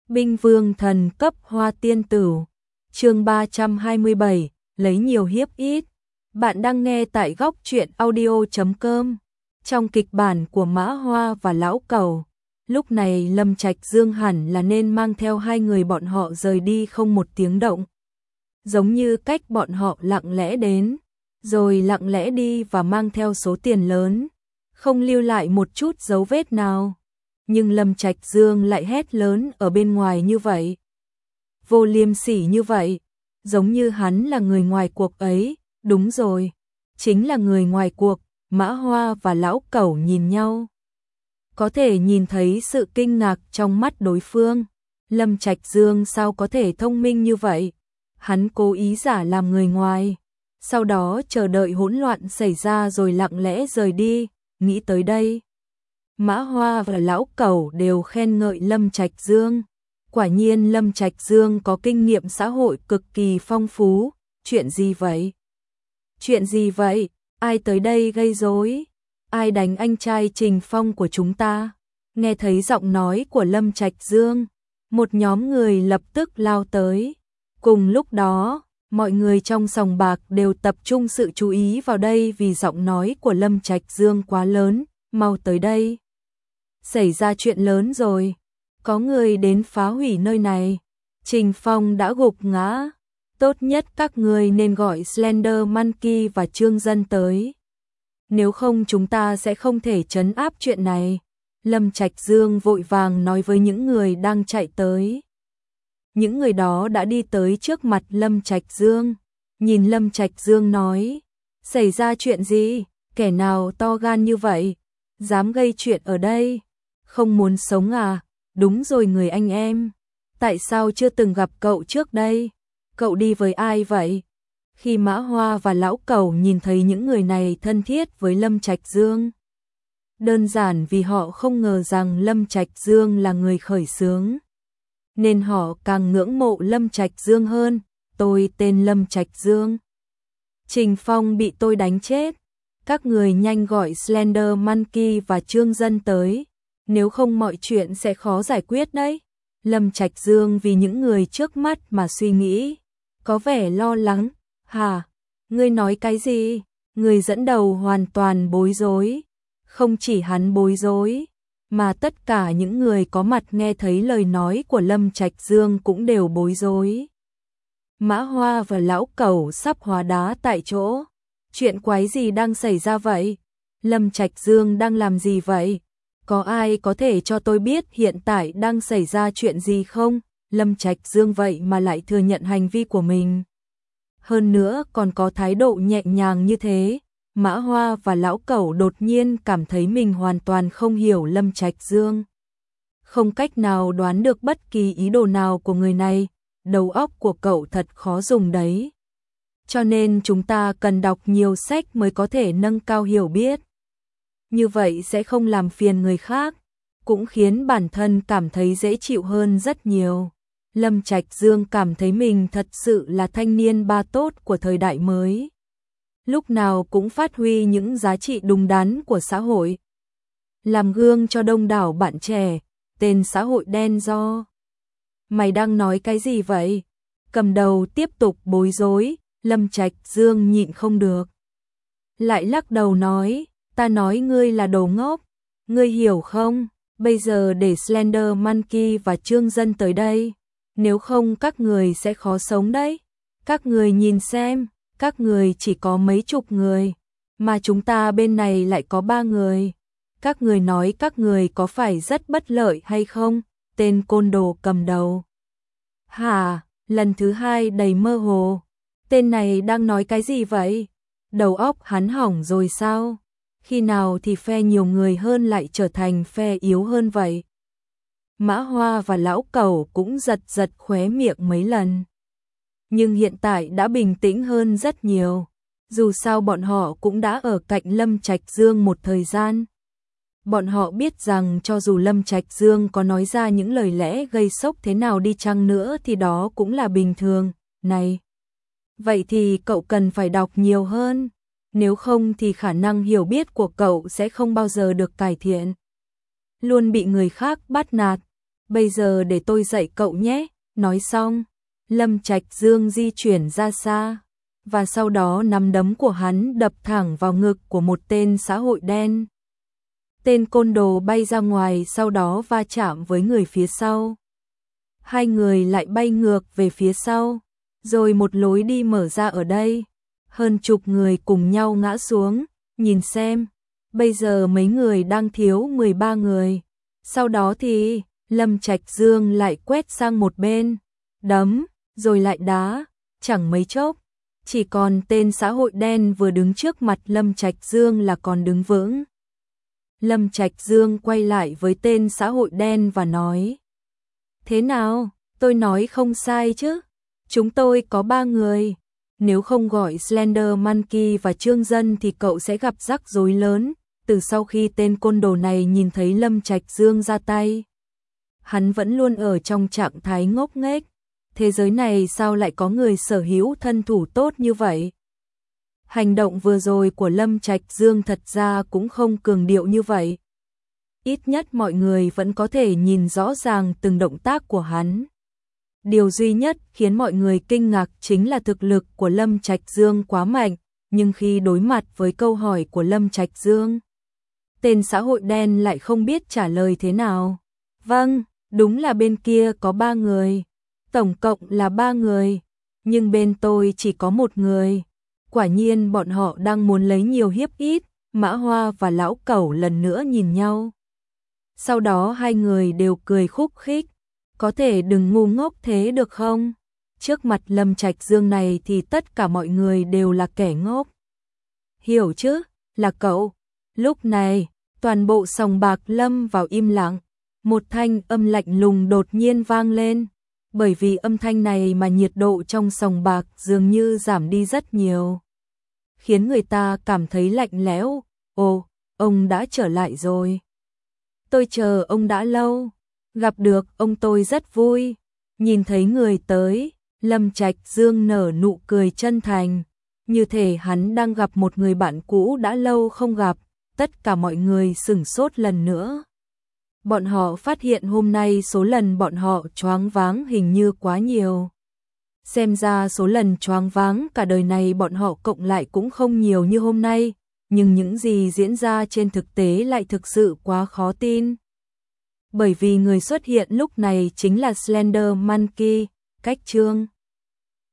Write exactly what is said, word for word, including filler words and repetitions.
Binh vương thần cấp hoa tiên tử. Chương ba trăm hai mươi bảy, lấy nhiều hiếp ít. Bạn đang nghe tại góc truyện audio chấm com. Trong kịch bản của Mã Hoa và Lão Cẩu, lúc này Lâm Trạch Dương hẳn là nên mang theo hai người bọn họ rời đi không một tiếng động. Giống như cách bọn họ lặng lẽ đến, rồi lặng lẽ đi và mang theo số tiền lớn, không lưu lại một chút dấu vết nào. Nhưng Lâm Trạch Dương lại hét lớn ở bên ngoài như vậy, vô liêm sỉ như vậy, giống như hắn là người ngoài cuộc ấy. Đúng rồi, chính là người ngoài cuộc. Mã Hoa và Lão Cẩu nhìn nhau, có thể nhìn thấy sự kinh ngạc trong mắt đối phương. Lâm Trạch Dương sao có thể thông minh như vậy? Hắn cố ý giả làm người ngoài, sau đó chờ đợi hỗn loạn xảy ra rồi lặng lẽ rời đi. Nghĩ tới đây, Mã Hoa và Lão Cẩu đều khen ngợi Lâm Trạch Dương. Quả nhiên Lâm Trạch Dương có kinh nghiệm xã hội cực kỳ phong phú. Chuyện gì vậy? Chuyện gì vậy? Ai tới đây gây rối? Ai đánh anh trai Trình Phong của chúng ta? Nghe thấy giọng nói của Lâm Trạch Dương, một nhóm người lập tức lao tới. Cùng lúc đó, mọi người trong sòng bạc đều tập trung sự chú ý vào đây vì giọng nói của Lâm Trạch Dương quá lớn. Mau tới đây! Xảy ra chuyện lớn rồi, có người đến phá hủy nơi này. Trình Phong đã gục ngã, tốt nhất các người nên gọi Slender Monkey và Trương Dân tới. Nếu không chúng ta sẽ không thể trấn áp chuyện này. Lâm Trạch Dương vội vàng nói với những người đang chạy tới. Những người đó đã đi tới trước mặt Lâm Trạch Dương, nhìn Lâm Trạch Dương nói, xảy ra chuyện gì? Kẻ nào to gan như vậy, dám gây chuyện ở đây? Không muốn sống à? Đúng rồi người anh em, tại sao chưa từng gặp cậu trước đây? Cậu đi với ai vậy? Khi Mã Hoa và Lão Cẩu nhìn thấy những người này thân thiết với Lâm Trạch Dương, đơn giản vì họ không ngờ rằng Lâm Trạch Dương là người khởi xướng, nên họ càng ngưỡng mộ Lâm Trạch Dương hơn. Tôi tên Lâm Trạch Dương, Trình Phong bị tôi đánh chết. Các người nhanh gọi Slender Monkey và Trương Dân tới, nếu không mọi chuyện sẽ khó giải quyết đấy. Lâm Trạch Dương vì những người trước mắt mà suy nghĩ, có vẻ lo lắng. Hả? Ngươi nói cái gì? Người dẫn đầu hoàn toàn bối rối. Không chỉ hắn bối rối, mà tất cả những người có mặt nghe thấy lời nói của Lâm Trạch Dương cũng đều bối rối. Mã Hoa và Lão Cẩu sắp hóa đá tại chỗ. Chuyện quái gì đang xảy ra vậy? Lâm Trạch Dương đang làm gì vậy? Có ai có thể cho tôi biết hiện tại đang xảy ra chuyện gì không? Lâm Trạch Dương vậy mà lại thừa nhận hành vi của mình, hơn nữa còn có thái độ nhẹ nhàng như thế. Mã Hoa và Lão Cẩu đột nhiên cảm thấy mình hoàn toàn không hiểu Lâm Trạch Dương, không cách nào đoán được bất kỳ ý đồ nào của người này. Đầu óc của cậu thật khó dùng đấy, cho nên chúng ta cần đọc nhiều sách mới có thể nâng cao hiểu biết. Như vậy sẽ không làm phiền người khác, cũng khiến bản thân cảm thấy dễ chịu hơn rất nhiều. Lâm Trạch Dương cảm thấy mình thật sự là thanh niên ba tốt của thời đại mới, lúc nào cũng phát huy những giá trị đúng đắn của xã hội, làm gương cho đông đảo bạn trẻ. Tên xã hội đen do. Mày đang nói cái gì vậy? Cầm đầu tiếp tục bối rối. Lâm Trạch Dương nhịn không được, lại lắc đầu nói, ta nói ngươi là đồ ngốc, ngươi hiểu không? Bây giờ để Slender Monkey và Trương Dân tới đây, nếu không các người sẽ khó sống đấy. Các người nhìn xem, các người chỉ có mấy chục người, mà chúng ta bên này lại có ba người. Các người nói các người có phải rất bất lợi hay không? Tên côn đồ cầm đầu. Hả? Lần thứ hai đầy mơ hồ. Tên này đang nói cái gì vậy? Đầu óc hắn hỏng rồi sao? Khi nào thì phe nhiều người hơn lại trở thành phe yếu hơn vậy? Mã Hoa và Lão Cẩu cũng giật giật khóe miệng mấy lần, nhưng hiện tại đã bình tĩnh hơn rất nhiều. Dù sao bọn họ cũng đã ở cạnh Lâm Trạch Dương một thời gian. Bọn họ biết rằng cho dù Lâm Trạch Dương có nói ra những lời lẽ gây sốc thế nào đi chăng nữa thì đó cũng là bình thường. Này, vậy thì cậu cần phải đọc nhiều hơn, nếu không thì khả năng hiểu biết của cậu sẽ không bao giờ được cải thiện. Luôn bị người khác bắt nạt, bây giờ để tôi dạy cậu nhé. Nói xong, Lâm Trạch Dương di chuyển ra xa, và sau đó nắm đấm của hắn đập thẳng vào ngực của một tên xã hội đen. Tên côn đồ bay ra ngoài, sau đó va chạm với người phía sau. Hai người lại bay ngược về phía sau, rồi một lối đi mở ra ở đây. Hơn chục người cùng nhau ngã xuống, nhìn xem, bây giờ mấy người đang thiếu mười ba người. Sau đó thì Lâm Trạch Dương lại quét sang một bên, đấm, rồi lại đá, chẳng mấy chốc, chỉ còn tên xã hội đen vừa đứng trước mặt Lâm Trạch Dương là còn đứng vững. Lâm Trạch Dương quay lại với tên xã hội đen và nói: thế nào, tôi nói không sai chứ? Chúng tôi có ba người. Nếu không gọi Slender Monkey và Trương Dân thì cậu sẽ gặp rắc rối lớn. Từ sau khi tên côn đồ này nhìn thấy Lâm Trạch Dương ra tay, hắn vẫn luôn ở trong trạng thái ngốc nghếch. Thế giới này sao lại có người sở hữu thân thủ tốt như vậy? Hành động vừa rồi của Lâm Trạch Dương thật ra cũng không cường điệu như vậy. Ít nhất mọi người vẫn có thể nhìn rõ ràng từng động tác của hắn. Điều duy nhất khiến mọi người kinh ngạc chính là thực lực của Lâm Trạch Dương quá mạnh, nhưng khi đối mặt với câu hỏi của Lâm Trạch Dương, tên xã hội đen lại không biết trả lời thế nào. Vâng, đúng là bên kia có ba người, tổng cộng là ba người, nhưng bên tôi chỉ có một người. Quả nhiên bọn họ đang muốn lấy nhiều hiếp ít. Mã Hoa và Lão Cẩu lần nữa nhìn nhau. Sau đó hai người đều cười khúc khích. Có thể đừng ngu ngốc thế được không? Trước mặt Lâm Trạch Dương này thì tất cả mọi người đều là kẻ ngốc. Hiểu chứ, là cậu. Lúc này, toàn bộ sòng bạc lâm vào im lặng. Một thanh âm lạnh lùng đột nhiên vang lên. Bởi vì âm thanh này mà nhiệt độ trong sòng bạc dường như giảm đi rất nhiều, khiến người ta cảm thấy lạnh lẽo. Ồ, ông đã trở lại rồi. Tôi chờ ông đã lâu. Gặp được ông tôi rất vui. Nhìn thấy người tới, Lâm Trạch Dương nở nụ cười chân thành, như thể hắn đang gặp một người bạn cũ đã lâu không gặp. Tất cả mọi người sửng sốt lần nữa. Bọn họ phát hiện hôm nay số lần bọn họ choáng váng hình như quá nhiều. Xem ra số lần choáng váng cả đời này bọn họ cộng lại cũng không nhiều như hôm nay, nhưng những gì diễn ra trên thực tế lại thực sự quá khó tin. Bởi vì người xuất hiện lúc này chính là Slender Monkey, cách Trương